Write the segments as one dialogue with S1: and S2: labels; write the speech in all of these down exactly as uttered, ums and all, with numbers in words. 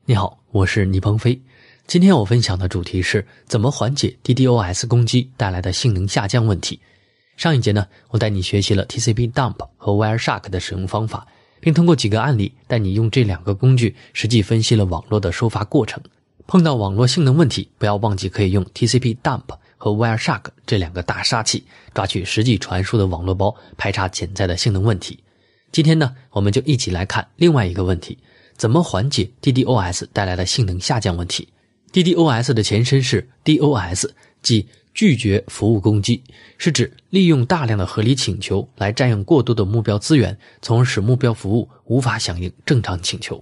S1: 你好，我是倪鹏飞。今天我分享的主题是怎么缓解 DDoS 攻击带来的性能下降问题。上一节呢，我带你学习了 T C P dump 和 Wireshark 的使用方法，并通过几个案例带你用这两个工具实际分析了网络的收发过程。碰到网络性能问题，不要忘记可以用 T C P dump 和 Wireshark 这两个大杀器，抓取实际传输的网络包，排查潜在的性能问题。今天呢，我们就一起来看另外一个问题，怎么缓解 DDoS 带来的性能下降问题。 DDoS 的前身是 D O S， 即拒绝服务攻击，是指利用大量的合理请求来占用过多的目标资源，从而使目标服务无法响应正常请求。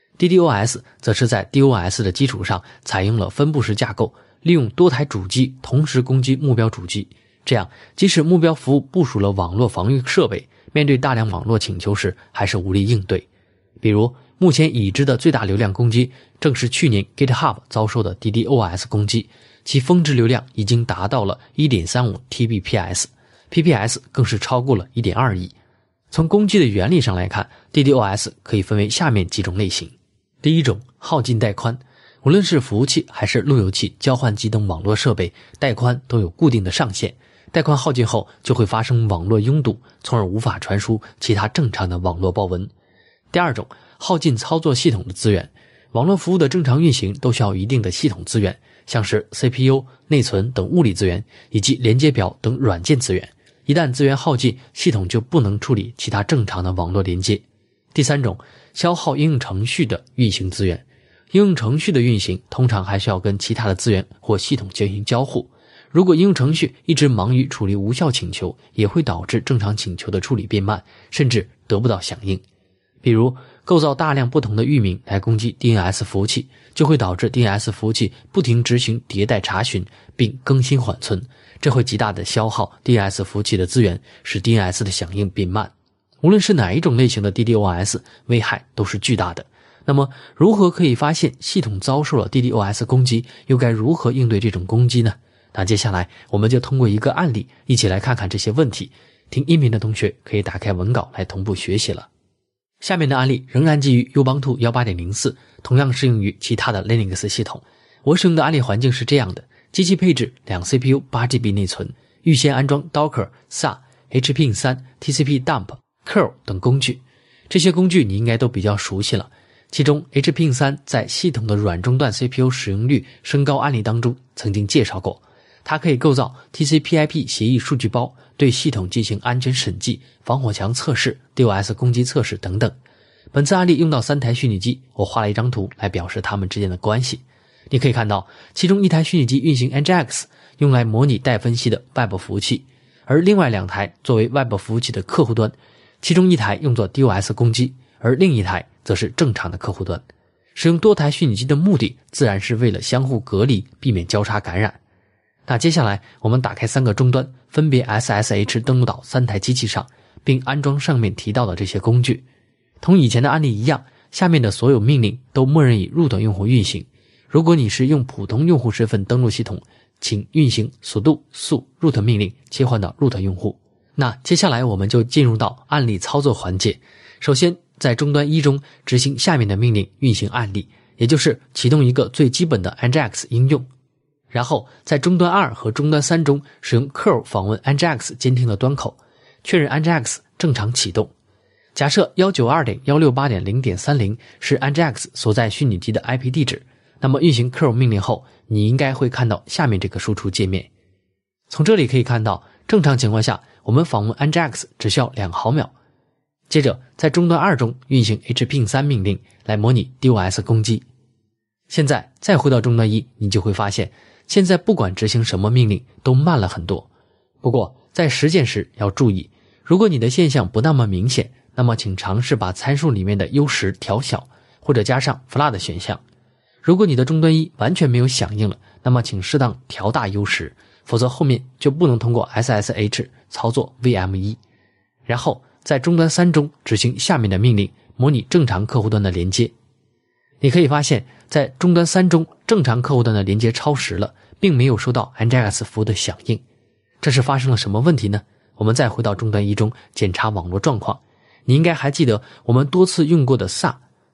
S1: DDoS 则是在 D O S 的基础上采用了分布式架构，利用多台主机同时攻击目标主机，这样即使目标服务部署了网络防御设备，面对大量网络请求时还是无力应对。比如目前已知的最大流量攻击正是去年 GitHub 遭受的 DDoS 攻击，其峰值流量已经达到了 一点三五 T B P S，P P S 更是超过了 一点二亿。从攻击的原理上来看， DDoS 可以分为下面几种类型。第一种，耗尽带宽。无论是服务器还是路由器、交换机等网络设备，带宽都有固定的上限，带宽耗尽后就会发生网络拥堵，从而无法传输其他正常的网络报文。第二种，耗尽操作系统的资源。网络服务的正常运行都需要一定的系统资源，像是 C P U、内存等物理资源，以及连接表等软件资源。一旦资源耗尽，系统就不能处理其他正常的网络连接。第三种，消耗应用程序的运行资源。应用程序的运行通常还需要跟其他的资源或系统进行交互，如果应用程序一直忙于处理无效请求，也会导致正常请求的处理变慢，甚至得不到响应。比如构造大量不同的域名来攻击 D N S 服务器，就会导致 D N S 服务器不停执行迭代查询并更新缓存，这会极大的消耗 D N S 服务器的资源，使 D N S 的响应变慢。无论是哪一种类型的 DDoS， 危害都是巨大的。那么如何可以发现系统遭受了 DDoS 攻击，又该如何应对这种攻击呢？那接下来我们就通过一个案例一起来看看这些问题。听音频的同学可以打开文稿来同步学习了。下面的案例仍然基于 Ubuntu 十八点零四， 同样适用于其他的 Linux 系统。我使用的案例环境是这样的：机器配置两 C P U 八 G B 内存，预先安装 Docker、S A、H P I N 三、T C P dump、curl 等工具。这些工具你应该都比较熟悉了。其中 H P I N 三 在系统的软终端 C P U 使用率升高案例当中曾经介绍过，它可以构造 T C P I P 协议数据包，对系统进行安全审计、防火墙测试、D O S 攻击测试等等。本次案例用到三台虚拟机，我画了一张图来表示它们之间的关系。你可以看到，其中一台虚拟机运行 N G X， 用来模拟待分析的 Web 服务器，而另外两台作为 Web 服务器的客户端，其中一台用作 D O S 攻击，而另一台则是正常的客户端。使用多台虚拟机的目的自然是为了相互隔离，避免交叉感染。那接下来我们打开三个终端，分别 S S H 登录到三台机器上，并安装上面提到的这些工具。同以前的案例一样，下面的所有命令都默认以 root 用户运行。如果你是用普通用户身份登录系统，请运行 sudo su root 命令切换到 root 用户。那接下来我们就进入到案例操作环节。首先在终端一中执行下面的命令运行案例，也就是启动一个最基本的 N G X 应用。然后在终端二和终端三中使用 curl 访问 N G X 监听的端口，确认 N G X 正常启动。假设 一九二点一六八点零点三零 是 N G X 所在虚拟机的 I P 地址，那么运行 curl 命令后，你应该会看到下面这个输出界面。从这里可以看到，正常情况下我们访问 N G X 只需要两毫秒。接着在终端二中运行 H P I N 三 命令来模拟 D O S 攻击。现在再回到终端一，你就会发现现在不管执行什么命令都慢了很多。不过在实践时要注意，如果你的现象不那么明显，那么请尝试把参数里面的 U 十 调小，或者加上 F L A 的选项。如果你的终端一完全没有响应了，那么请适当调大 U 十， 否则后面就不能通过 S S H 操作 V M 一。然后在终端三中执行下面的命令，模拟正常客户端的连接。你可以发现在终端三中正常客户端的连接超时了，并没有收到 N G X 服务的响应。这是发生了什么问题呢？我们再回到终端一中检查网络状况。你应该还记得我们多次用过的 S A，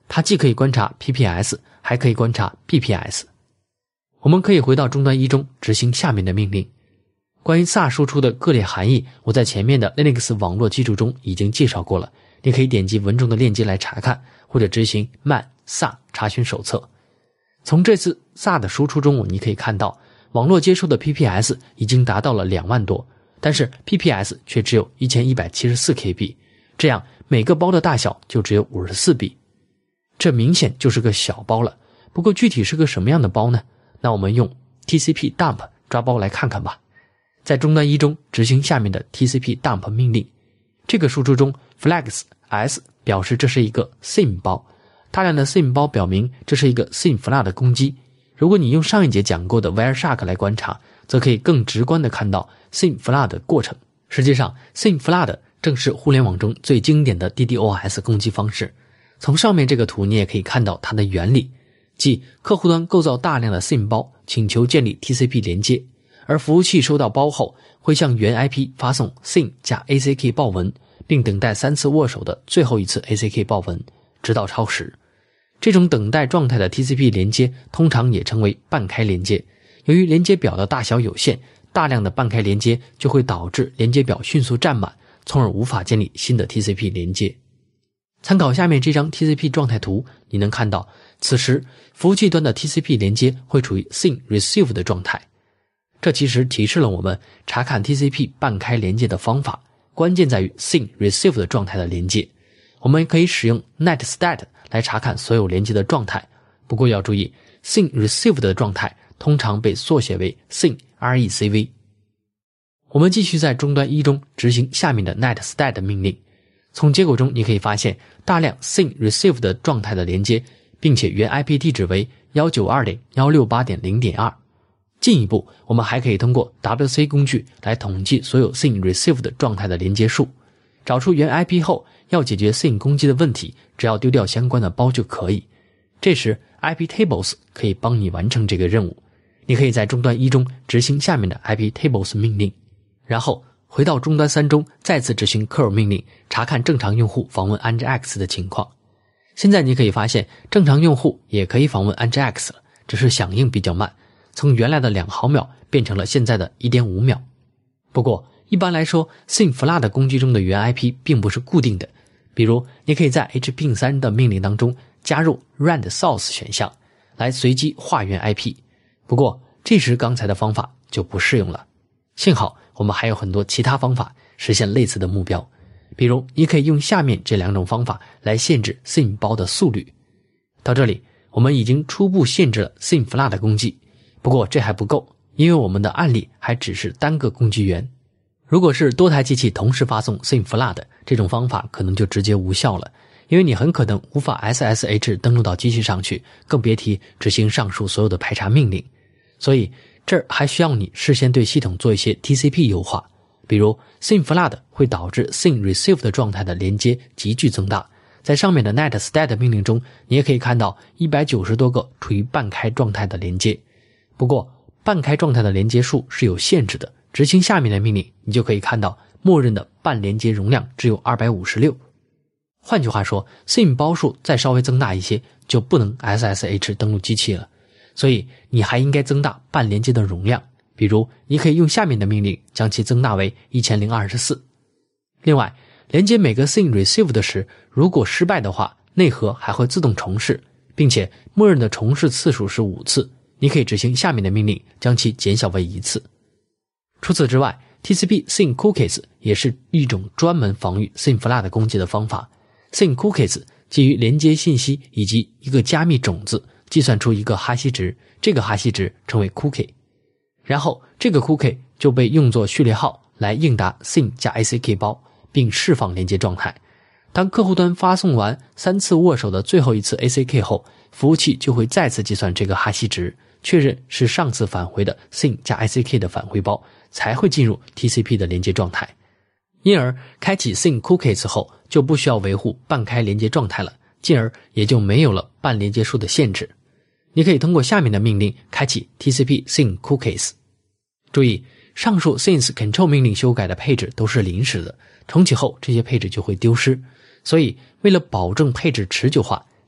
S1: 它既可以观察 P P S， 还可以观察 B P S。 我们可以回到终端一中执行下面的命令。关于 S A 输出的各类含义，我在前面的 Linux 网络基础中已经介绍过了，你可以点击文中的链接来查看，或者执行 man S A 查询手册。从这次 S A 的输出中，你可以看到网络接收的 P P S 已经达到了两万多，但是 P P S 却只有一千一百七十四 K B， 这样每个包的大小就只有五十四 B， 这明显就是个小包了。不过具体是个什么样的包呢？那我们用 T C P dump 抓包来看看吧。在终端一中执行下面的 T C P dump 命令，这个输出中 flags s 表示这是一个 S I M 包，大量的 S I M 包表明这是一个 S I M flood 攻击。如果你用上一节讲过的 Wireshark 来观察，则可以更直观地看到 S I M flood 的过程。实际上 S I M flood 正是互联网中最经典的 D DoS 攻击方式。从上面这个图你也可以看到它的原理，即客户端构造大量的 S I M 包，请求建立 T C P 连接，而服务器收到包后会向原 I P 发送 S I M 加 A C K 报文，并等待三次握手的最后一次 A C K 报文，直到超时。这种等待状态的 T C P 连接通常也称为半开连接。由于连接表的大小有限，大量的半开连接就会导致连接表迅速占满，从而无法建立新的 T C P 连接。参考下面这张 T C P 状态图，你能看到此时服务器端的 T C P 连接会处于 S I M receive 的状态。这其实提示了我们查看 T C P 半开连接的方法，关键在于 S I M receive 的状态的连接。我们可以使用 netstat 来查看所有连接的状态，不过要注意 S I M receive 的状态通常被缩写为 S I M recv。 我们继续在终端一中执行下面的 netstat 命令。从结果中你可以发现大量 S I M receive 的状态的连接，并且原 I P 地址为 一九二点一六八点零点二。 进一步我们还可以通过 W C 工具来统计所有 S I M receive 的状态的连接数，找出原 I P 后要解决 S I M 攻击的问题，只要丢掉相关的包就可以。这时 I P tables 可以帮你完成这个任务。你可以在终端一中执行下面的 I P tables 命令，然后回到终端三中再次执行 curl 命令，查看正常用户访问 Nginx 的情况。现在你可以发现正常用户也可以访问 Nginx 了，只是响应比较慢，从原来的两毫秒变成了现在的 一点五秒。不过一般来说 S I M flood 攻击中的原 I P 并不是固定的，比如你可以在 H P I N 三 的命令当中加入 rand source 选项来随机化原 I P， 不过这时刚才的方法就不适用了。幸好我们还有很多其他方法实现类似的目标，比如你可以用下面这两种方法来限制 S I M 包的速率。到这里我们已经初步限制了 S I M flood 攻击，不过这还不够，因为我们的案例还只是单个攻击源。如果是多台机器同时发送 S I M flood， 这种方法可能就直接无效了，因为你很可能无法 S S H 登录到机器上去，更别提执行上述所有的排查命令。所以这儿还需要你事先对系统做一些 T C P 优化，比如 S I M flood 会导致 S I M receive 的状态的连接急剧增大。在上面的 netstat 命令中，你也可以看到一百九十多个处于半开状态的连接。不过半开状态的连接数是有限制的，执行下面的命令，你就可以看到默认的半连接容量只有二百五十六。换句话说 S I M 包数再稍微增大一些就不能 S S H 登录机器了，所以你还应该增大半连接的容量，比如你可以用下面的命令将其增大为一千零二十四。另外连接每个 S I M receive 的时，如果失败的话，内核还会自动重试，并且默认的重试次数是五次，你可以执行下面的命令将其减小为一次。除此之外 T C P S I M cookies 也是一种专门防御 S I M flood 攻击的方法。 S I M cookies 基于连接信息以及一个加密种子计算出一个哈希值，这个哈希值称为 cookie， 然后这个 cookie 就被用作序列号来应答 S I M 加 A C K 包，并释放连接状态。当客户端发送完三次握手的最后一次 A C K 后，服务器就会再次计算这个哈希值，确认是上次返回的 S I M 加 A C K 的返回包，才会进入 T C P 的连接状态。因而开启 S I M cookies 后就不需要维护半开连接状态了，进而也就没有了半连接数的限制。你可以通过下面的命令开启 T C P S I M cookies。 注意上述 S I M control 命令修改的配置都是临时的，重启后这些配置就会丢失，所以为了保证配置持久化，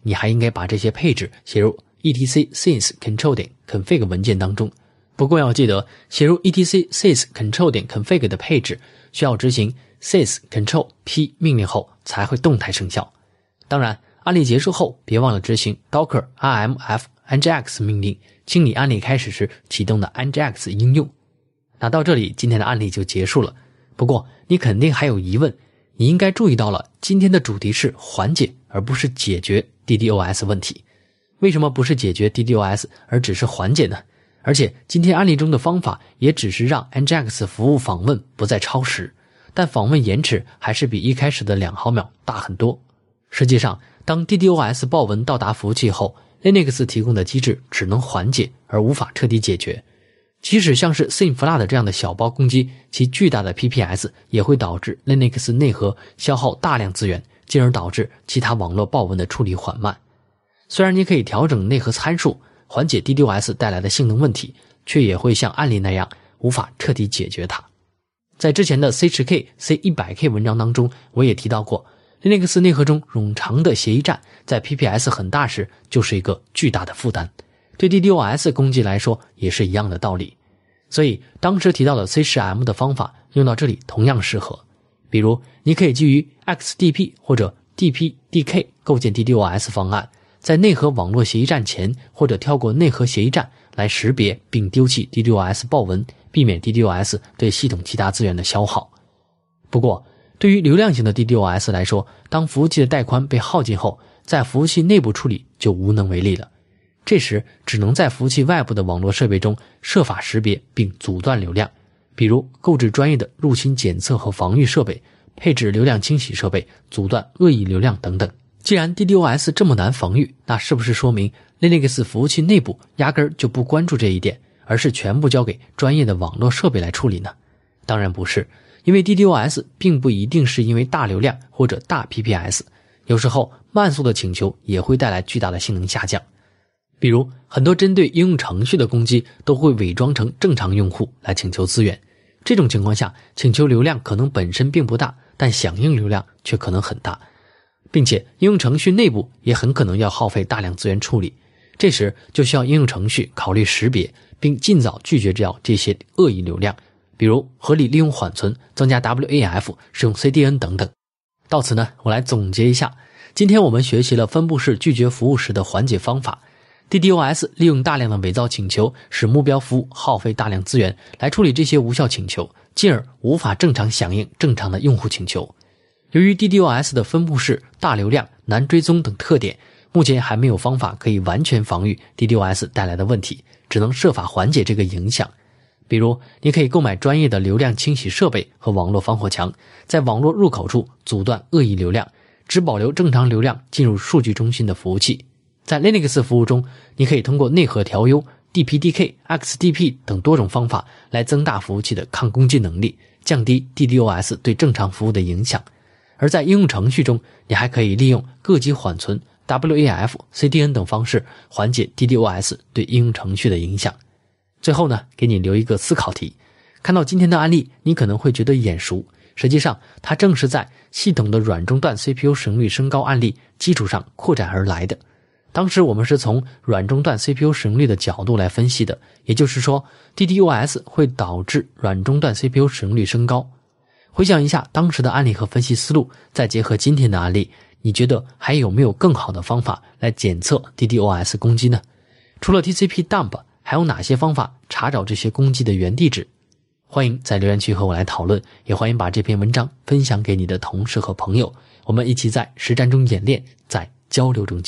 S1: 你还应该把这些配置写入 etc sys control 点 config 文件当中。不过要记得，写入 etc sys control 点 config 的配置需要执行 sys control p 命令后才会动态生效。当然，案例结束后别忘了执行 docker rmf nginx 命令，清理案例开始时启动的 nginx 应用。那到这里今天的案例就结束了。不过你肯定还有疑问，你应该注意到了，今天的主题是缓解而不是解决 D DoS 问题。为什么不是解决 D DoS 而只是缓解呢？而且今天案例中的方法也只是让 nginx 服务访问不再超时，但访问延迟还是比一开始的两毫秒大很多。实际上，当 D DoS 报文到达服务器后， Linux 提供的机制只能缓解而无法彻底解决。即使像是 Synflood 这样的小包攻击，其巨大的 P P S 也会导致 Linux 内核消耗大量资源，进而导致其他网络报文的处理缓慢。虽然你可以调整内核参数，缓解 D DoS 带来的性能问题，却也会像案例那样无法彻底解决它。在之前的 C 十 K、C 一百 K 文章当中，我也提到过， Linux 内核中冗长的协议站在 P P S 很大时就是一个巨大的负担，对 D DoS 攻击来说也是一样的道理。所以当时提到的 C 十 M 的方法用到这里同样适合。比如你可以基于 X D P 或者 D P D K 构建 D DoS 方案，在内核网络协议站前或者跳过内核协议站来识别并丢弃 D DoS 报文，避免 D DoS 对系统其他资源的消耗。不过对于流量型的 D DoS 来说，当服务器的带宽被耗尽后，在服务器内部处理就无能为力了。这时只能在服务器外部的网络设备中设法识别并阻断流量，比如购置专业的入侵检测和防御设备，配置流量清洗设备，阻断恶意流量等等。既然 D DoS 这么难防御，那是不是说明 Linux 服务器内部压根儿就不关注这一点，而是全部交给专业的网络设备来处理呢？当然不是，因为 D DoS 并不一定是因为大流量或者大 P P S， 有时候慢速的请求也会带来巨大的性能下降。比如很多针对应用程序的攻击都会伪装成正常用户来请求资源，这种情况下请求流量可能本身并不大，但响应流量却可能很大，并且应用程序内部也很可能要耗费大量资源处理。这时就需要应用程序考虑识别并尽早拒绝掉这些恶意流量，比如合理利用缓存，增加 W A F， 使用 C D N 等等。到此呢，我来总结一下，今天我们学习了分布式拒绝服务时的缓解方法。D DoS 利用大量的伪造请求，使目标服务耗费大量资源来处理这些无效请求，进而无法正常响应正常的用户请求。由于 D DoS 的分布式、大流量、难追踪等特点，目前还没有方法可以完全防御 D DoS 带来的问题，只能设法缓解这个影响。比如你可以购买专业的流量清洗设备和网络防火墙，在网络入口处阻断恶意流量，只保留正常流量进入数据中心的服务器。在 Linux 服务中，你可以通过内核调优、D P D K、X D P 等多种方法来增大服务器的抗攻击能力，降低 D DoS 对正常服务的影响。而在应用程序中，你还可以利用各级缓存、W A F、C D N 等方式缓解 D DoS 对应用程序的影响。最后呢，给你留一个思考题。看到今天的案例，你可能会觉得眼熟，实际上它正是在系统的软中段 C P U 使用率升高案例基础上扩展而来的。当时我们是从软中段 C P U 使用率的角度来分析的，也就是说 D DoS 会导致软中段 C P U 使用率升高。回想一下当时的案例和分析思路，再结合今天的案例，你觉得还有没有更好的方法来检测 D DoS 攻击呢？除了 T C P dump， 还有哪些方法查找这些攻击的原地址？欢迎在留言区和我来讨论，也欢迎把这篇文章分享给你的同事和朋友，我们一起在实战中演练，在交流中